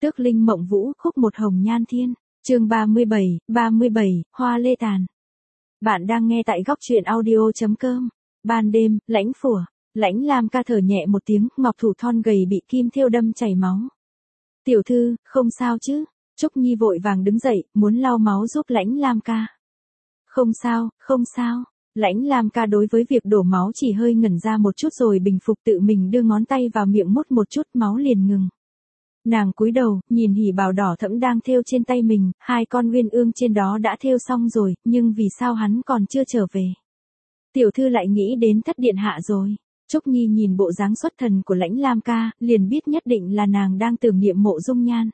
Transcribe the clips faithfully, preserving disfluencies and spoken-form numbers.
Tước Linh Mộng Vũ, khúc một hồng nhan thiên. Chương ba mươi bảy, ba mươi bảy, Hoa Lê Tàn. Bạn đang nghe tại góc truyện audio chấm com. Ban đêm, Lãnh Phủ. Lãnh Lam ca thở nhẹ một tiếng, ngọc thủ thon gầy bị kim thêu đâm chảy máu. Tiểu thư, không sao chứ? Trúc Nhi vội vàng đứng dậy, muốn lau máu giúp Lãnh Lam ca. Không sao, không sao. Lãnh Lam ca đối với việc đổ máu chỉ hơi ngẩn ra một chút rồi bình phục, tự mình đưa ngón tay vào miệng mút một chút, máu liền ngừng. Nàng cúi đầu, nhìn hỉ bào đỏ thẫm đang thêu trên tay mình, hai con uyên ương trên đó đã thêu xong rồi, nhưng vì sao hắn còn chưa trở về? Tiểu thư lại nghĩ đến Thất điện hạ rồi. Trúc Nhi nhìn bộ dáng xuất thần của Lãnh Lam ca, liền biết nhất định là nàng đang tưởng niệm Mộ Dung Nhan.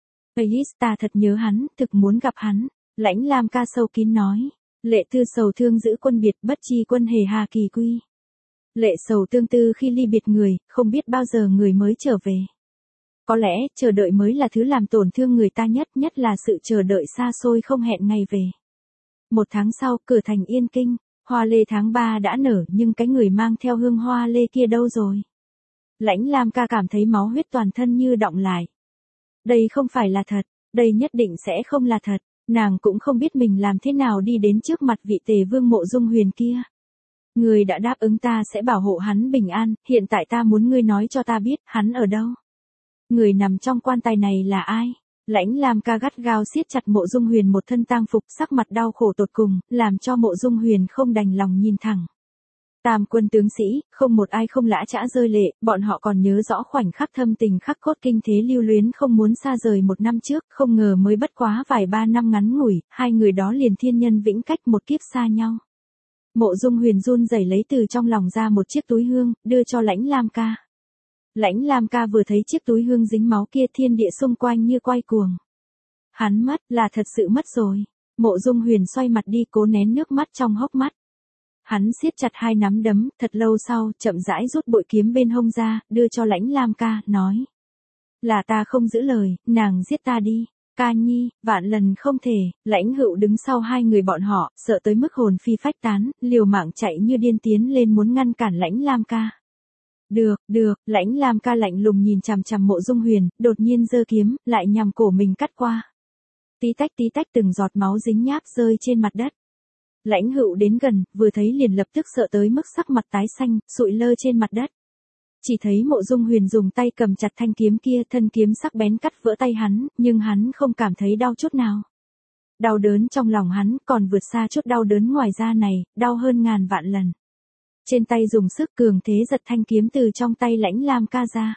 Ây, ta thật nhớ hắn, thực muốn gặp hắn. Lãnh Lam ca sâu kín nói. Lệ tư sầu thương giữ quân biệt, bất chi quân hề hà kỳ quy. Lệ sầu tương tư khi ly biệt người, không biết bao giờ người mới trở về. Có lẽ, chờ đợi mới là thứ làm tổn thương người ta nhất, nhất là sự chờ đợi xa xôi không hẹn ngày về. Một tháng sau, cửa thành Yên Kinh, hoa lê tháng ba đã nở, nhưng cái người mang theo hương hoa lê kia đâu rồi? Lãnh Lam ca cảm thấy máu huyết toàn thân như đọng lại. Đây không phải là thật, đây nhất định sẽ không là thật, nàng cũng không biết mình làm thế nào đi đến trước mặt vị tề vương Mộ Dung Huyền kia. Người đã đáp ứng ta sẽ bảo hộ hắn bình an, hiện tại ta muốn ngươi nói cho ta biết, hắn ở đâu? Người nằm trong quan tài này là ai? Lãnh Lam ca gắt gao siết chặt Mộ Dung Huyền một thân tang phục, sắc mặt đau khổ tột cùng, làm cho Mộ Dung Huyền không đành lòng nhìn thẳng. Tam quân tướng sĩ, không một ai không lã chã rơi lệ, bọn họ còn nhớ rõ khoảnh khắc thâm tình khắc cốt kinh thế lưu luyến không muốn xa rời một năm trước, không ngờ mới bất quá vài ba năm ngắn ngủi, hai người đó liền thiên nhân vĩnh cách một kiếp xa nhau. Mộ Dung Huyền run rẩy lấy từ trong lòng ra một chiếc túi hương, đưa cho Lãnh Lam ca. Lãnh Lam ca vừa thấy chiếc túi hương dính máu kia, thiên địa xung quanh như quay cuồng. Hắn mất, là thật sự mất rồi. Mộ Dung Huyền xoay mặt đi, cố nén nước mắt trong hốc mắt. Hắn siết chặt hai nắm đấm, thật lâu sau, chậm rãi rút bội kiếm bên hông ra, đưa cho Lãnh Lam ca, nói. Là ta không giữ lời, nàng giết ta đi. Ca nhi, vạn lần không thể. Lãnh Hữu đứng sau hai người bọn họ, sợ tới mức hồn phi phách tán, liều mạng chạy như điên tiến lên muốn ngăn cản Lãnh Lam ca. Được, được, Lãnh Lam ca lạnh lùng nhìn chằm chằm Mộ Dung Huyền, đột nhiên giơ kiếm, lại nhằm cổ mình cắt qua. Tí tách tí tách từng giọt máu dính nháp rơi trên mặt đất. Lãnh Hữu đến gần, vừa thấy liền lập tức sợ tới mức sắc mặt tái xanh, sụi lơ trên mặt đất. Chỉ thấy Mộ Dung Huyền dùng tay cầm chặt thanh kiếm kia, thân kiếm sắc bén cắt vỡ tay hắn, nhưng hắn không cảm thấy đau chút nào. Đau đớn trong lòng hắn còn vượt xa chút đau đớn ngoài da này, đau hơn ngàn vạn lần. Trên tay dùng sức cường thế giật thanh kiếm từ trong tay Lãnh Lam ca ra.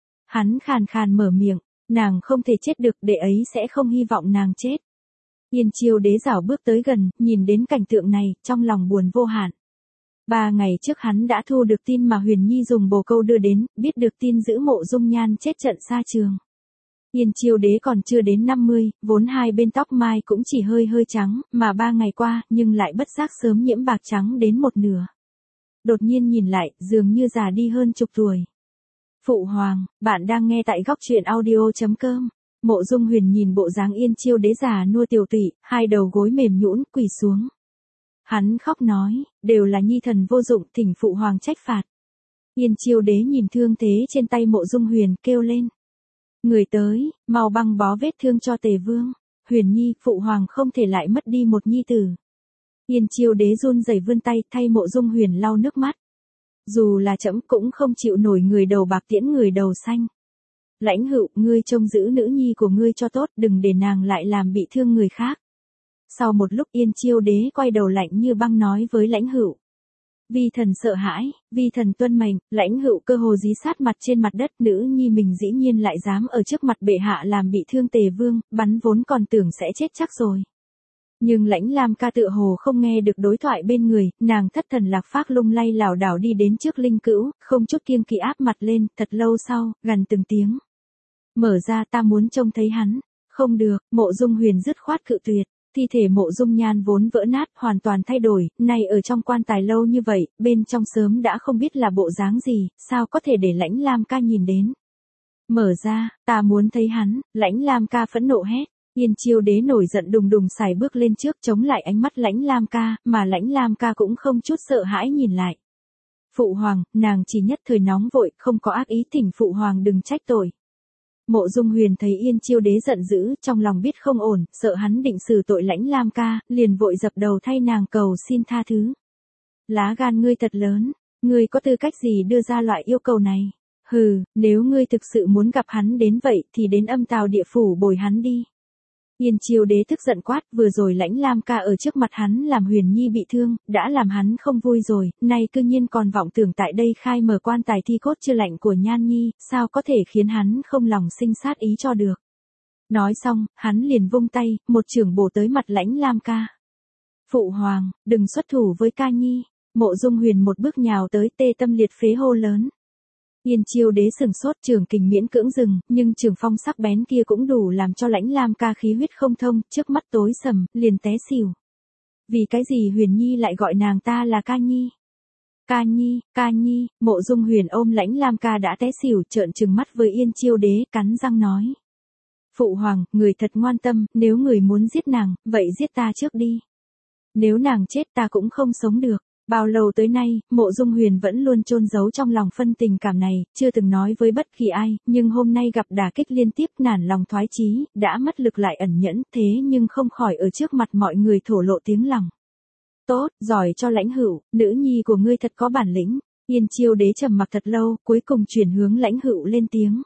Hắn khàn khàn mở miệng, nàng không thể chết được, đệ ấy sẽ không hy vọng nàng chết. Yên Chiêu đế rảo bước tới gần, nhìn đến cảnh tượng này, trong lòng buồn vô hạn. Ba ngày trước hắn đã thu được tin mà Huyền Nhi dùng bồ câu đưa đến, biết được tin giữ Mộ Dung Nhan chết trận xa trường. Yên Chiêu đế còn chưa đến năm mươi, vốn hai bên tóc mai cũng chỉ hơi hơi trắng, mà ba ngày qua, nhưng lại bất giác sớm nhiễm bạc trắng đến một nửa. Đột nhiên nhìn lại, dường như già đi hơn chục tuổi. Phụ hoàng, bạn đang nghe tại góc truyện audio chấm com. Mộ Dung Huyền nhìn bộ dáng Yên Chiêu đế già nua tiểu tụy, hai đầu gối mềm nhũn quỳ xuống. Hắn khóc nói, đều là nhi thần vô dụng, thỉnh phụ hoàng trách phạt. Yên Chiêu đế nhìn thương thế trên tay Mộ Dung Huyền, kêu lên. Người tới, mau băng bó vết thương cho Tề vương. Huyền Nhi, phụ hoàng không thể lại mất đi một nhi tử. Yên Chiêu đế run rẩy vươn tay thay Mộ Dung Huyền lau nước mắt. Dù là trẫm cũng không chịu nổi người đầu bạc tiễn người đầu xanh. Lãnh Hữu, ngươi trông giữ nữ nhi của ngươi cho tốt, đừng để nàng lại làm bị thương người khác. Sau một lúc Yên Chiêu đế quay đầu lạnh như băng nói với Lãnh Hữu. Vi thần sợ hãi, vi thần tuân mệnh. Lãnh Hữu cơ hồ dí sát mặt trên mặt đất, nữ nhi mình dĩ nhiên lại dám ở trước mặt bệ hạ làm bị thương Tề vương, bắn vốn còn tưởng sẽ chết chắc rồi. Nhưng Lãnh Lam ca tựa hồ không nghe được đối thoại bên người, nàng thất thần lạc phác lung lay lảo đảo đi đến trước Linh Cữu, không chút kiêng kỵ áp mặt lên, thật lâu sau, gần từng tiếng. Mở ra, ta muốn trông thấy hắn. Không được, Mộ Dung Huyền dứt khoát cự tuyệt. Thi thể Mộ Dung Nhan vốn vỡ nát, hoàn toàn thay đổi, nay ở trong quan tài lâu như vậy, bên trong sớm đã không biết là bộ dáng gì, sao có thể để Lãnh Lam ca nhìn đến. Mở ra, ta muốn thấy hắn. Lãnh Lam ca phẫn nộ hét. Yên Chiêu đế nổi giận đùng đùng xài bước lên trước, chống lại ánh mắt Lãnh Lam ca, mà Lãnh Lam ca cũng không chút sợ hãi nhìn lại. Phụ hoàng, nàng chỉ nhất thời nóng vội, không có ác ý, thỉnh phụ hoàng đừng trách tội. Mộ Dung Huyền thấy Yên Chiêu Đế giận dữ, trong lòng biết không ổn, sợ hắn định xử tội Lãnh Lam ca, liền vội dập đầu thay nàng cầu xin tha thứ. Lá gan ngươi thật lớn, ngươi có tư cách gì đưa ra loại yêu cầu này? Hừ, nếu ngươi thực sự muốn gặp hắn đến vậy thì đến Âm Tào địa phủ bồi hắn đi. Yên Chiêu Đế tức giận quát, vừa rồi Lãnh Lam ca ở trước mặt hắn làm Huyền Nhi bị thương, đã làm hắn không vui rồi, nay cư nhiên còn vọng tưởng tại đây khai mở quan tài thi cốt chưa lạnh của Nhan Nhi, sao có thể khiến hắn không lòng sinh sát ý cho được. Nói xong, hắn liền vung tay, một chưởng bổ tới mặt Lãnh Lam ca. Phụ hoàng, đừng xuất thủ với ca nhi. Mộ Dung Huyền một bước nhào tới, tê tâm liệt phế hô lớn. Yên Chiêu Đế sừng sốt, trường kình miễn cưỡng dừng, nhưng trường phong sắc bén kia cũng đủ làm cho Lãnh Lam ca khí huyết không thông, trước mắt tối sầm, liền té xỉu. Vì cái gì Huyền Nhi lại gọi nàng ta là ca nhi? Ca nhi, ca nhi, Mộ Dung Huyền ôm Lãnh Lam ca đã té xỉu, trợn trừng mắt với Yên Chiêu Đế, cắn răng nói. Phụ hoàng, người thật ngoan tâm, nếu người muốn giết nàng, vậy giết ta trước đi. Nếu nàng chết ta cũng không sống được. Bao lâu tới nay, Mộ Dung Huyền vẫn luôn chôn giấu trong lòng phân tình cảm này, chưa từng nói với bất kỳ ai, nhưng hôm nay gặp đả kích liên tiếp nản lòng thoái chí, đã mất lực lại ẩn nhẫn, thế nhưng không khỏi ở trước mặt mọi người thổ lộ tiếng lòng. Tốt, giỏi cho Lãnh Hữu, nữ nhi của ngươi thật có bản lĩnh. Yên Chiêu Đế trầm mặc thật lâu, cuối cùng chuyển hướng Lãnh Hữu lên tiếng.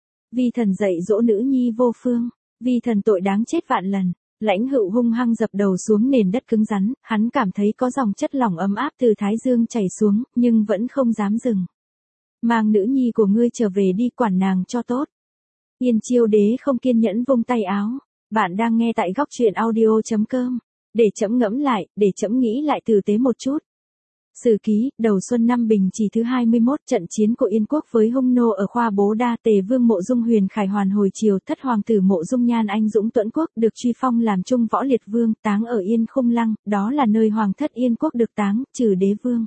Vi thần dạy dỗ nữ nhi vô phương, vi thần tội đáng chết vạn lần. Lãnh Hữu hung hăng dập đầu xuống nền đất cứng rắn, hắn cảm thấy có dòng chất lỏng ấm áp từ thái dương chảy xuống, nhưng vẫn không dám dừng. Mang nữ nhi của ngươi trở về đi, quản nàng cho tốt. Yên Chiêu Đế không kiên nhẫn vung tay áo. Bạn đang nghe tại góc truyện audio chấm com. Để chấm ngẫm lại, để chấm nghĩ lại tử tế một chút. Sử ký, đầu xuân năm Bình Chỉ thứ hai mươi mốt, trận chiến của Yên quốc với Hung nô ở Khoa Bố Đa, Tề Vương Mộ Dung Huyền khải hoàn hồi triều, thất hoàng tử Mộ Dung Nhan anh dũng tuẫn quốc, được truy phong làm trung võ liệt vương, táng ở Yên Khung Lăng, đó là nơi hoàng thất Yên quốc được táng, trừ đế vương.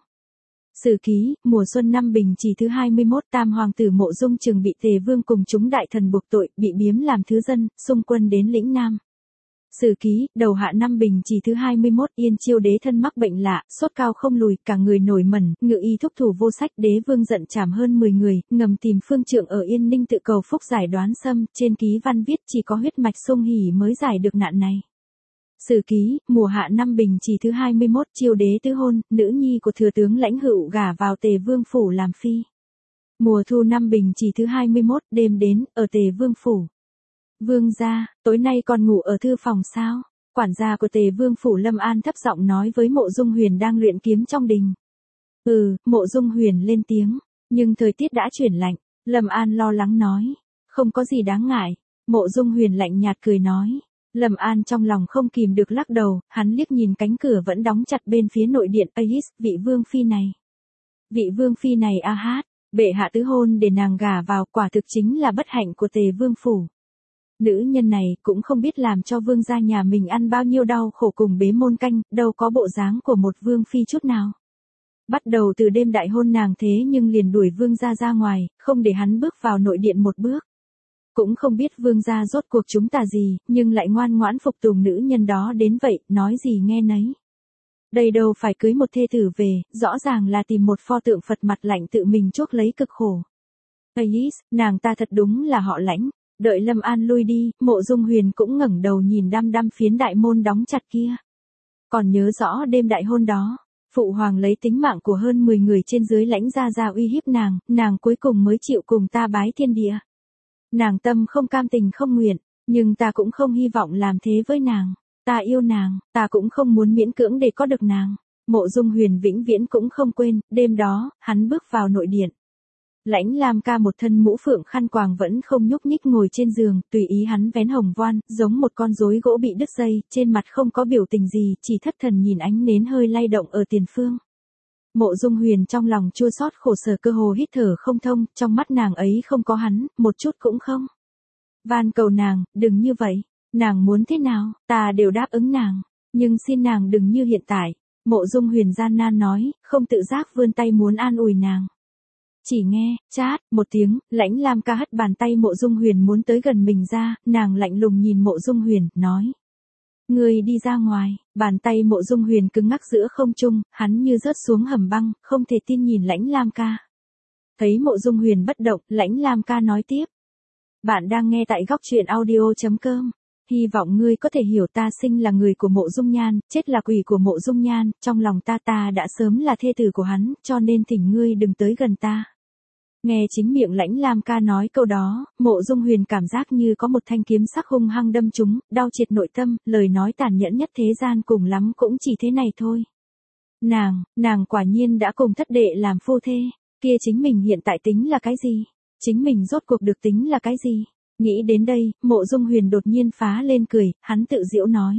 Sử ký, mùa xuân năm Bình Chỉ thứ hai mươi mốt, tam hoàng tử Mộ Dung Trường bị Tề Vương cùng chúng đại thần buộc tội, bị biếm làm thứ dân, xung quân đến lĩnh Nam. Sử ký, đầu hạ năm Bình Chỉ thứ hai mươi mốt, Yên Chiêu Đế thân mắc bệnh lạ, sốt cao không lùi, cả người nổi mẩn, ngự y thúc thủ vô sách, đế vương giận trảm hơn mười người, ngầm tìm phương trượng ở Yên Ninh tự cầu phúc giải đoán xâm, trên ký văn viết chỉ có huyết mạch Sung Hỉ mới giải được nạn này. Sử ký, mùa hạ năm Bình Chỉ thứ hai mươi mốt, Chiêu Đế tứ hôn, nữ nhi của thừa tướng Lãnh Hữu gả vào Tề Vương phủ làm phi. Mùa thu năm Bình Chỉ thứ hai mươi mốt, đêm đến, ở Tề Vương phủ. Vương gia, tối nay còn ngủ ở thư phòng sao? Quản gia của Tề Vương phủ Lâm An thấp giọng nói với Mộ Dung Huyền đang luyện kiếm trong đình. Ừ, Mộ Dung Huyền lên tiếng, nhưng thời tiết đã chuyển lạnh. Lâm An lo lắng nói, không có gì đáng ngại. Mộ Dung Huyền lạnh nhạt cười nói. Lâm An trong lòng không kìm được lắc đầu, hắn liếc nhìn cánh cửa vẫn đóng chặt bên phía nội điện. Ahis, vị vương phi này. Vị vương phi này a hát, bệ hạ tứ hôn để nàng gả vào, quả thực chính là bất hạnh của Tề Vương phủ. Nữ nhân này cũng không biết làm cho vương gia nhà mình ăn bao nhiêu đau khổ cùng bế môn canh, đâu có bộ dáng của một vương phi chút nào. Bắt đầu từ đêm đại hôn nàng thế nhưng liền đuổi vương gia ra ngoài, không để hắn bước vào nội điện một bước. Cũng không biết vương gia rốt cuộc chúng ta gì, nhưng lại ngoan ngoãn phục tùng nữ nhân đó đến vậy, nói gì nghe nấy. Đây đâu phải cưới một thê tử về, rõ ràng là tìm một pho tượng Phật mặt lạnh tự mình chuốc lấy cực khổ. Ahis, nàng ta thật đúng là họ Lãnh. Đợi Lâm An lui đi, Mộ Dung Huyền cũng ngẩng đầu nhìn đăm đăm phiến đại môn đóng chặt kia. Còn nhớ rõ đêm đại hôn đó, phụ hoàng lấy tính mạng của hơn mười người trên dưới Lãnh gia gia uy hiếp nàng, nàng cuối cùng mới chịu cùng ta bái thiên địa. Nàng tâm không cam tình không nguyện, nhưng ta cũng không hy vọng làm thế với nàng. Ta yêu nàng, ta cũng không muốn miễn cưỡng để có được nàng. Mộ Dung Huyền vĩnh viễn cũng không quên, đêm đó, hắn bước vào nội điện. Lãnh Lam ca một thân mũ phượng khăn quàng vẫn không nhúc nhích ngồi trên giường, tùy ý hắn vén hồng voan, giống một con rối gỗ bị đứt dây, trên mặt không có biểu tình gì, chỉ thất thần nhìn ánh nến hơi lay động ở tiền phương. Mộ Dung Huyền trong lòng chua xót khổ sở cơ hồ hít thở không thông, trong mắt nàng ấy không có hắn, một chút cũng không. Van cầu nàng, đừng như vậy, nàng muốn thế nào, ta đều đáp ứng nàng, nhưng xin nàng đừng như hiện tại. Mộ Dung Huyền gian nan nói, không tự giác vươn tay muốn an ủi nàng. Chỉ nghe, chát, một tiếng, Lãnh Lam ca hất bàn tay Mộ Dung Huyền muốn tới gần mình ra, nàng lạnh lùng nhìn Mộ Dung Huyền, nói. Ngươi đi ra ngoài, bàn tay Mộ Dung Huyền cứng ngắc giữa không trung, hắn như rớt xuống hầm băng, không thể tin nhìn Lãnh Lam ca. Thấy Mộ Dung Huyền bất động, Lãnh Lam ca nói tiếp. Bạn đang nghe tại góc truyện audio.com. Hy vọng ngươi có thể hiểu ta sinh là người của Mộ Dung Nhan, chết là quỷ của Mộ Dung Nhan, trong lòng ta ta đã sớm là thê tử của hắn, cho nên thỉnh ngươi đừng tới gần ta. Nghe chính miệng Lãnh Lam ca nói câu đó, Mộ Dung Huyền cảm giác như có một thanh kiếm sắc hung hăng đâm trúng, đau triệt nội tâm, lời nói tàn nhẫn nhất thế gian cùng lắm cũng chỉ thế này thôi. Nàng, nàng quả nhiên đã cùng thất đệ làm phu thê, kia chính mình hiện tại tính là cái gì? Chính mình rốt cuộc được tính là cái gì? Nghĩ đến đây, Mộ Dung Huyền đột nhiên phá lên cười, hắn tự giễu nói.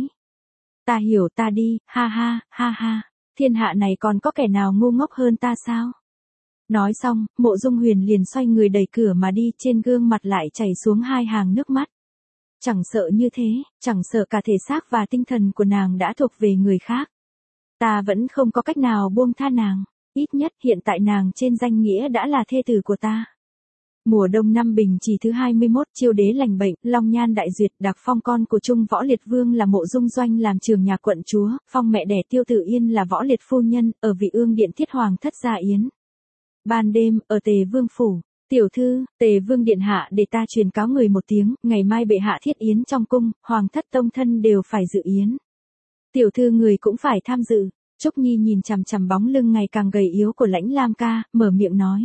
Ta hiểu ta đi, ha ha, ha ha, thiên hạ này còn có kẻ nào ngu ngốc hơn ta sao? Nói xong, Mộ Dung Huyền liền xoay người đẩy cửa mà đi, trên gương mặt lại chảy xuống hai hàng nước mắt. Chẳng sợ như thế, chẳng sợ cả thể xác và tinh thần của nàng đã thuộc về người khác. Ta vẫn không có cách nào buông tha nàng, ít nhất hiện tại nàng trên danh nghĩa đã là thê tử của ta. Mùa đông năm Bình Chỉ thứ hai mươi mốt, Chiêu đế lành bệnh, Long Nhan đại duyệt, đặc phong con của Trung Võ Liệt Vương là Mộ Dung Doanh làm trường nhà quận chúa, phong mẹ đẻ Tiêu Tử Yên là Võ Liệt phu nhân, ở Vị Ương điện thiết hoàng thất gia yến. Ban đêm, ở Tề Vương phủ, tiểu thư, Tề Vương điện hạ để ta truyền cáo người một tiếng, ngày mai bệ hạ thiết yến trong cung, hoàng thất tông thân đều phải dự yến. Tiểu thư người cũng phải tham dự. Trúc Nhi nhìn chằm chằm bóng lưng ngày càng gầy yếu của Lãnh Lam ca, mở miệng nói.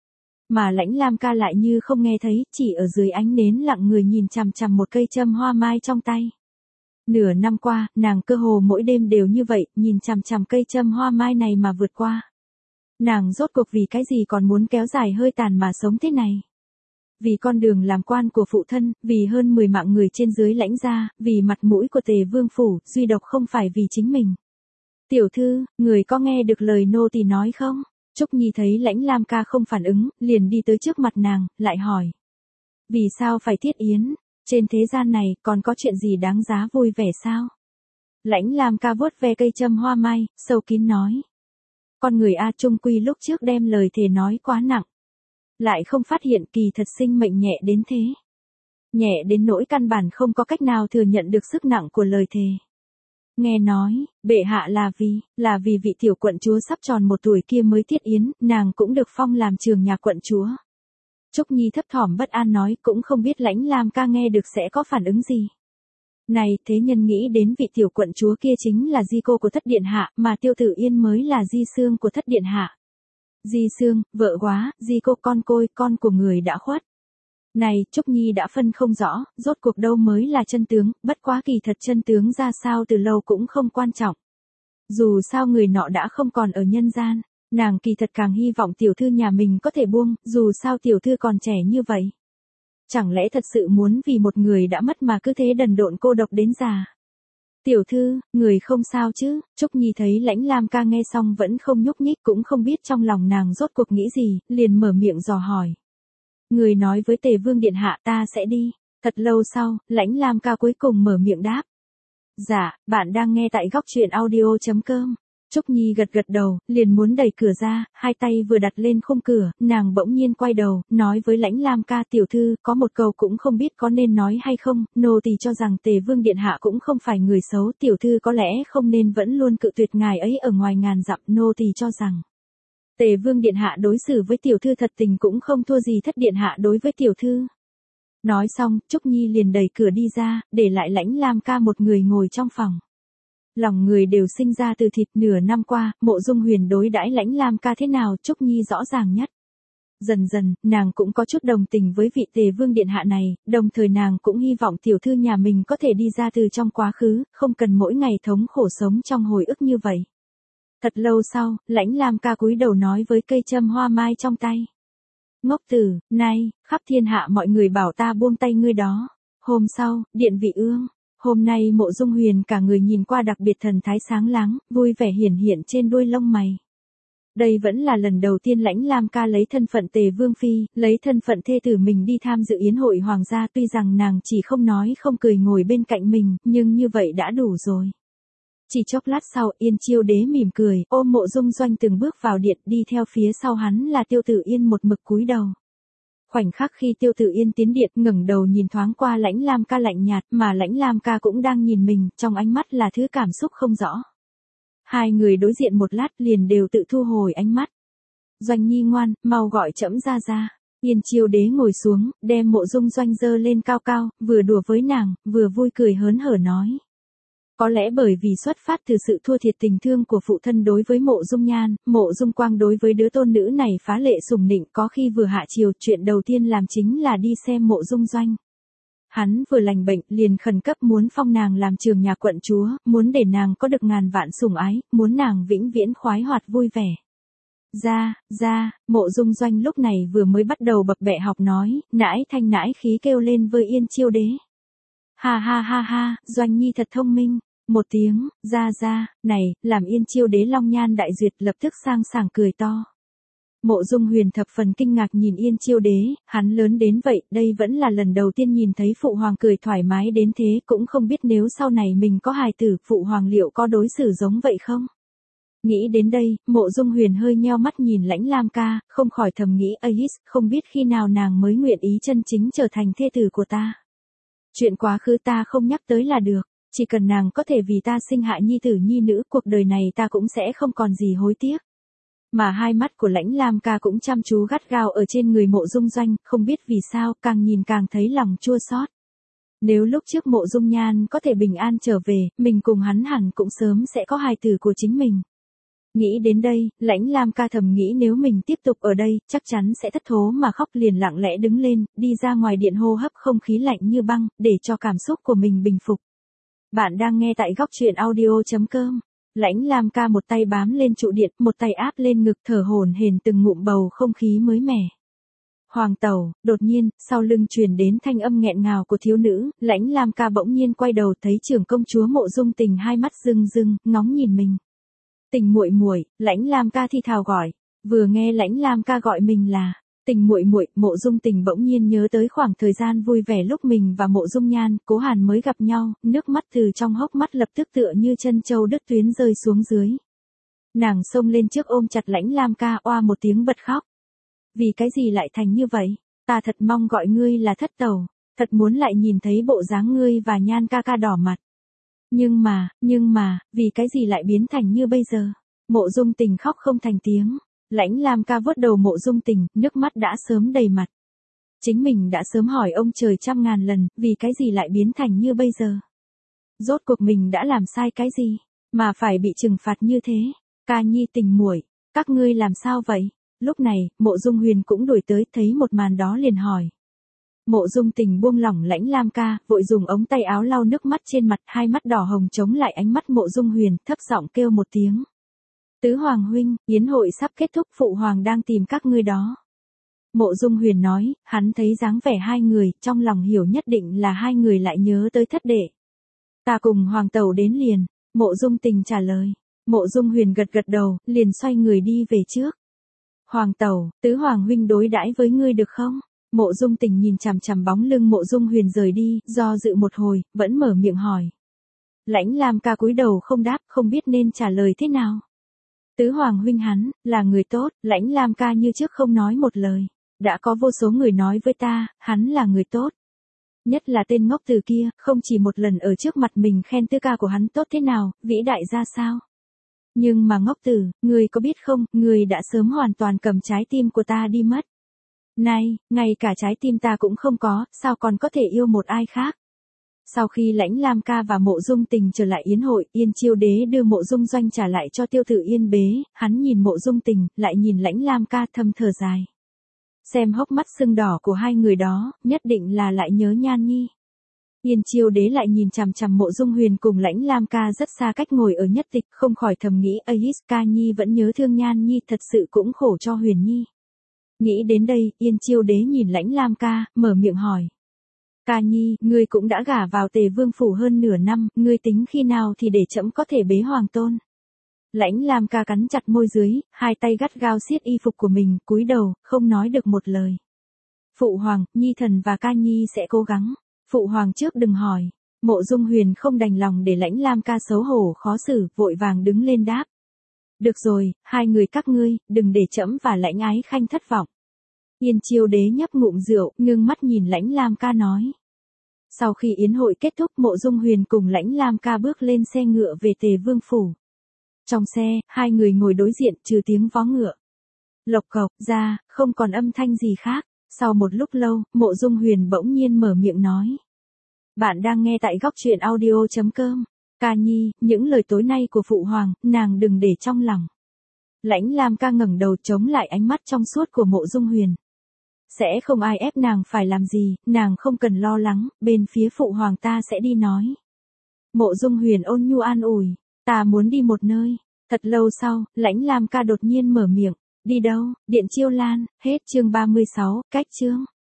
Mà Lãnh Lam ca lại như không nghe thấy, chỉ ở dưới ánh nến lặng người nhìn chằm chằm một cây châm hoa mai trong tay. Nửa năm qua, nàng cơ hồ mỗi đêm đều như vậy, nhìn chằm chằm cây châm hoa mai này mà vượt qua. Nàng rốt cuộc vì cái gì còn muốn kéo dài hơi tàn mà sống thế này? Vì con đường làm quan của phụ thân, vì hơn mười mạng người trên dưới Lãnh gia, vì mặt mũi của Tề Vương phủ, duy độc không phải vì chính mình. Tiểu thư, người có nghe được lời nô tỳ nói không? Trúc Nhi thấy Lãnh Lam ca không phản ứng, liền đi tới trước mặt nàng, lại hỏi. Vì sao phải thiết yến? Trên thế gian này, còn có chuyện gì đáng giá vui vẻ sao? Lãnh Lam ca vuốt ve cây châm hoa mai, sâu kín nói. Con người A Trung Quy lúc trước đem lời thề nói quá nặng. Lại không phát hiện kỳ thật sinh mệnh nhẹ đến thế. Nhẹ đến nỗi căn bản không có cách nào thừa nhận được sức nặng của lời thề. Nghe nói, bệ hạ là vì, là vì vị tiểu quận chúa sắp tròn một tuổi kia mới thiết yến, nàng cũng được phong làm trường nhà quận chúa. Trúc Nhi thấp thỏm bất an nói, cũng không biết Lãnh Lam ca nghe được sẽ có phản ứng gì. Này, thế nhân nghĩ đến vị tiểu quận chúa kia chính là di cô của thất điện hạ, mà Tiêu Tử Yên mới là di xương của thất điện hạ. Di xương, vợ quá, di cô con côi, con của người đã khuất. Này, Trúc Nhi đã phân không rõ, rốt cuộc đâu mới là chân tướng, bất quá kỳ thật chân tướng ra sao từ lâu cũng không quan trọng. Dù sao người nọ đã không còn ở nhân gian, nàng kỳ thật càng hy vọng tiểu thư nhà mình có thể buông, dù sao tiểu thư còn trẻ như vậy. Chẳng lẽ thật sự muốn vì một người đã mất mà cứ thế đần độn cô độc đến già? Tiểu thư, người không sao chứ? Trúc Nhi thấy Lãnh Lam ca nghe xong vẫn không nhúc nhích, cũng không biết trong lòng nàng rốt cuộc nghĩ gì, liền mở miệng dò hỏi. Người nói với Tề Vương điện hạ ta sẽ đi. Thật lâu sau, Lãnh Lam ca cuối cùng mở miệng đáp. Dạ, bạn đang nghe tại góc truyện audio.com. Trúc Nhi gật gật đầu, liền muốn đẩy cửa ra, hai tay vừa đặt lên khung cửa, nàng bỗng nhiên quay đầu, nói với Lãnh Lam ca tiểu thư, có một câu cũng không biết có nên nói hay không, nô tỳ cho rằng Tề Vương điện hạ cũng không phải người xấu, tiểu thư có lẽ không nên vẫn luôn cự tuyệt ngài ấy ở ngoài ngàn dặm, nô tỳ cho rằng. Tề Vương điện hạ đối xử với tiểu thư thật tình cũng không thua gì thất điện hạ đối với tiểu thư. Nói xong, Trúc Nhi liền đẩy cửa đi ra, để lại Lãnh Lam ca một người ngồi trong phòng. Lòng người đều sinh ra từ thịt, nửa năm qua, Mộ Dung Huyền đối đãi Lãnh Lam ca thế nào Trúc Nhi rõ ràng nhất. Dần dần, nàng cũng có chút đồng tình với vị Tề Vương điện hạ này, đồng thời nàng cũng hy vọng tiểu thư nhà mình có thể đi ra từ trong quá khứ, không cần mỗi ngày thống khổ sống trong hồi ức như vậy. Thật lâu sau, Lãnh Lam ca cúi đầu nói với cây châm hoa mai trong tay. Ngốc tử, nay, khắp thiên hạ mọi người bảo ta buông tay ngươi đó. Hôm sau, điện Vị Ương. Hôm nay Mộ Dung Huyền cả người nhìn qua đặc biệt thần thái sáng láng, vui vẻ hiển hiện trên đuôi lông mày. Đây vẫn là lần đầu tiên Lãnh Lam ca lấy thân phận Tề Vương phi, lấy thân phận thê tử mình đi tham dự yến hội hoàng gia, tuy rằng nàng chỉ không nói không cười ngồi bên cạnh mình, nhưng như vậy đã đủ rồi. Chỉ chốc lát sau, Yên Chiêu đế mỉm cười, ôm Mộ Dung Doanh từng bước vào điện, đi theo phía sau hắn là Tiêu Tử Yên một mực cúi đầu. Khoảnh khắc khi Tiêu Tử Yên tiến điện, ngẩng đầu nhìn thoáng qua Lãnh Lam ca lạnh nhạt, mà Lãnh Lam ca cũng đang nhìn mình, trong ánh mắt là thứ cảm xúc không rõ. Hai người đối diện một lát liền đều tự thu hồi ánh mắt. Doanh Nhi ngoan, mau gọi trẫm ra ra. Yên Chiêu Đế ngồi xuống, đem Mộ Dung Doanh giơ lên cao cao, vừa đùa với nàng, vừa vui cười hớn hở nói. Có lẽ bởi vì xuất phát từ sự thua thiệt tình thương của phụ thân đối với Mộ Dung Nhan, Mộ Dung Quang đối với đứa tôn nữ này phá lệ sủng nịnh, có khi vừa hạ chiều, chuyện đầu tiên làm chính là đi xem Mộ Dung Doanh. Hắn vừa lành bệnh, liền khẩn cấp muốn phong nàng làm trường nhà quận chúa, muốn để nàng có được ngàn vạn sủng ái, muốn nàng vĩnh viễn khoái hoạt vui vẻ. Ra, ra, Mộ Dung Doanh lúc này vừa mới bắt đầu bập bẹ học nói, nãi thanh nãi khí kêu lên với Yên Chiêu Đế. Ha ha ha ha, Doanh Nhi thật thông minh. Một tiếng, ra ra, này, làm Yên Chiêu Đế long nhan đại duyệt lập tức sang sảng cười to. Mộ Dung Huyền thập phần kinh ngạc nhìn Yên Chiêu Đế, hắn lớn đến vậy, đây vẫn là lần đầu tiên nhìn thấy phụ hoàng cười thoải mái đến thế, cũng không biết nếu sau này mình có hài tử, phụ hoàng liệu có đối xử giống vậy không? Nghĩ đến đây, Mộ Dung Huyền hơi nheo mắt nhìn Lãnh Lam ca, không khỏi thầm nghĩ, Ais, không biết khi nào nàng mới nguyện ý chân chính trở thành thê tử của ta. Chuyện quá khứ ta không nhắc tới là được, chỉ cần nàng có thể vì ta sinh hạ nhi tử nhi nữ, cuộc đời này ta cũng sẽ không còn gì hối tiếc. Mà hai mắt của Lãnh Lam ca cũng chăm chú gắt gao ở trên người Mộ Dung Doanh, không biết vì sao, càng nhìn càng thấy lòng chua xót. Nếu lúc trước Mộ Dung Nhan có thể bình an trở về, mình cùng hắn hẳn cũng sớm sẽ có hài tử của chính mình. Nghĩ đến đây, Lãnh Lam ca thầm nghĩ nếu mình tiếp tục ở đây, chắc chắn sẽ thất thố mà khóc, liền lặng lẽ đứng lên, đi ra ngoài điện hô hấp không khí lạnh như băng, để cho cảm xúc của mình bình phục. Bạn đang nghe tại góc truyện audio chấm com. Lãnh Lam ca một tay bám lên trụ điện, một tay áp lên ngực, thở hổn hển từng ngụm bầu không khí mới mẻ. Hoàng tẩu, đột nhiên, sau lưng truyền đến thanh âm nghẹn ngào của thiếu nữ, Lãnh Lam ca bỗng nhiên quay đầu thấy trưởng công chúa Mộ Dung Tình hai mắt rưng rưng, ngóng nhìn mình. Tình muội muội, Lãnh Lam ca thi thào gọi. Vừa nghe Lãnh Lam ca gọi mình là Tình muội muội, Mộ Dung Tình bỗng nhiên nhớ tới khoảng thời gian vui vẻ lúc mình và Mộ Dung Nhan, Cố Hàn mới gặp nhau, nước mắt từ trong hốc mắt lập tức tựa như chân châu đứt tuyến rơi xuống dưới. Nàng xông lên trước ôm chặt Lãnh Lam ca, oa một tiếng bật khóc. Vì cái gì lại thành như vậy? Ta thật mong gọi ngươi là thất tẩu, thật muốn lại nhìn thấy bộ dáng ngươi và Nhan ca ca đỏ mặt. Nhưng mà, nhưng mà, vì cái gì lại biến thành như bây giờ? Mộ Dung Tình khóc không thành tiếng. Lãnh Lam ca vuốt đầu Mộ Dung Tình, nước mắt đã sớm đầy mặt. Chính mình đã sớm hỏi ông trời trăm ngàn lần, vì cái gì lại biến thành như bây giờ? Rốt cuộc mình đã làm sai cái gì, mà phải bị trừng phạt như thế? Ca nhi tình muội, các ngươi làm sao vậy? Lúc này, Mộ Dung Huyền cũng đuổi tới, thấy một màn đó liền hỏi. Mộ Dung Tình buông lỏng Lãnh Lam ca, vội dùng ống tay áo lau nước mắt trên mặt, hai mắt đỏ hồng chống lại ánh mắt Mộ Dung Huyền, thấp giọng kêu một tiếng. Tứ Hoàng huynh, yến hội sắp kết thúc, phụ hoàng đang tìm các ngươi đó. Mộ Dung Huyền nói, hắn thấy dáng vẻ hai người, trong lòng hiểu nhất định là hai người lại nhớ tới thất đệ. Ta cùng hoàng tẩu đến liền, Mộ Dung Tình trả lời. Mộ Dung Huyền gật gật đầu, liền xoay người đi về trước. Hoàng tẩu, tứ hoàng huynh đối đãi với ngươi được không? Mộ Dung Tình nhìn chằm chằm bóng lưng Mộ Dung Huyền rời đi, do dự một hồi, vẫn mở miệng hỏi. Lãnh Lam ca cúi đầu không đáp, không biết nên trả lời thế nào. Tứ hoàng huynh hắn, là người tốt, Lãnh Lam ca như trước không nói một lời. Đã có vô số người nói với ta, hắn là người tốt. Nhất là tên ngốc từ kia, không chỉ một lần ở trước mặt mình khen tư ca của hắn tốt thế nào, vĩ đại ra sao. Nhưng mà ngốc tử, người có biết không, người đã sớm hoàn toàn cầm trái tim của ta đi mất. Này, ngay cả trái tim ta cũng không có, sao còn có thể yêu một ai khác. Sau khi Lãnh Lam ca và Mộ Dung Tình trở lại yến hội, Yên Chiêu Đế đưa Mộ Dung Doanh trả lại cho Tiêu Thử Yên bế, hắn nhìn Mộ Dung Tình, lại nhìn Lãnh Lam ca, thầm thở dài. Xem hốc mắt sưng đỏ của hai người đó, nhất định là lại nhớ Nhan Nhi. Yên Chiêu Đế lại nhìn chằm chằm Mộ Dung Huyền cùng Lãnh Lam ca rất xa cách ngồi ở nhất tịch, không khỏi thầm nghĩ, Ais, ca nhi vẫn nhớ thương Nhan Nhi, thật sự cũng khổ cho Huyền Nhi. Nghĩ đến đây, Yên Chiêu Đế nhìn Lãnh Lam ca, mở miệng hỏi. Ca nhi, ngươi cũng đã gả vào Tề Vương phủ hơn nửa năm, ngươi tính khi nào thì để trẫm có thể bế hoàng tôn. Lãnh Lam ca cắn chặt môi dưới, hai tay gắt gao siết y phục của mình, cúi đầu, không nói được một lời. Phụ hoàng, nhi thần và ca nhi sẽ cố gắng. Phụ hoàng trước đừng hỏi. Mộ Dung Huyền không đành lòng để Lãnh Lam ca xấu hổ khó xử, vội vàng đứng lên đáp. Được rồi, hai người các ngươi, đừng để trẫm và Lãnh Ái Khanh thất vọng. Yên Chiêu Đế nhấp ngụm rượu, ngưng mắt nhìn Lãnh Lam ca nói. Sau khi yến hội kết thúc, Mộ Dung Huyền cùng Lãnh Lam ca bước lên xe ngựa về Tề Vương phủ. Trong xe, hai người ngồi đối diện, trừ tiếng vó ngựa. Lộc cộc ra, không còn âm thanh gì khác. Sau một lúc lâu, Mộ Dung Huyền bỗng nhiên mở miệng nói. Bạn đang nghe tại góc truyện audio.com. Ca nhi, những lời tối nay của phụ hoàng, nàng đừng để trong lòng. Lãnh Lam ca ngẩng đầu chống lại ánh mắt trong suốt của Mộ Dung Huyền. Sẽ không ai ép nàng phải làm gì, nàng không cần lo lắng, bên phía phụ hoàng ta sẽ đi nói. Mộ Dung Huyền ôn nhu an ủi, ta muốn đi một nơi. Thật lâu sau, Lãnh Lam ca đột nhiên mở miệng, đi đâu? Điện Chiêu Lan. Hết chương ba mươi sáu, cách chương.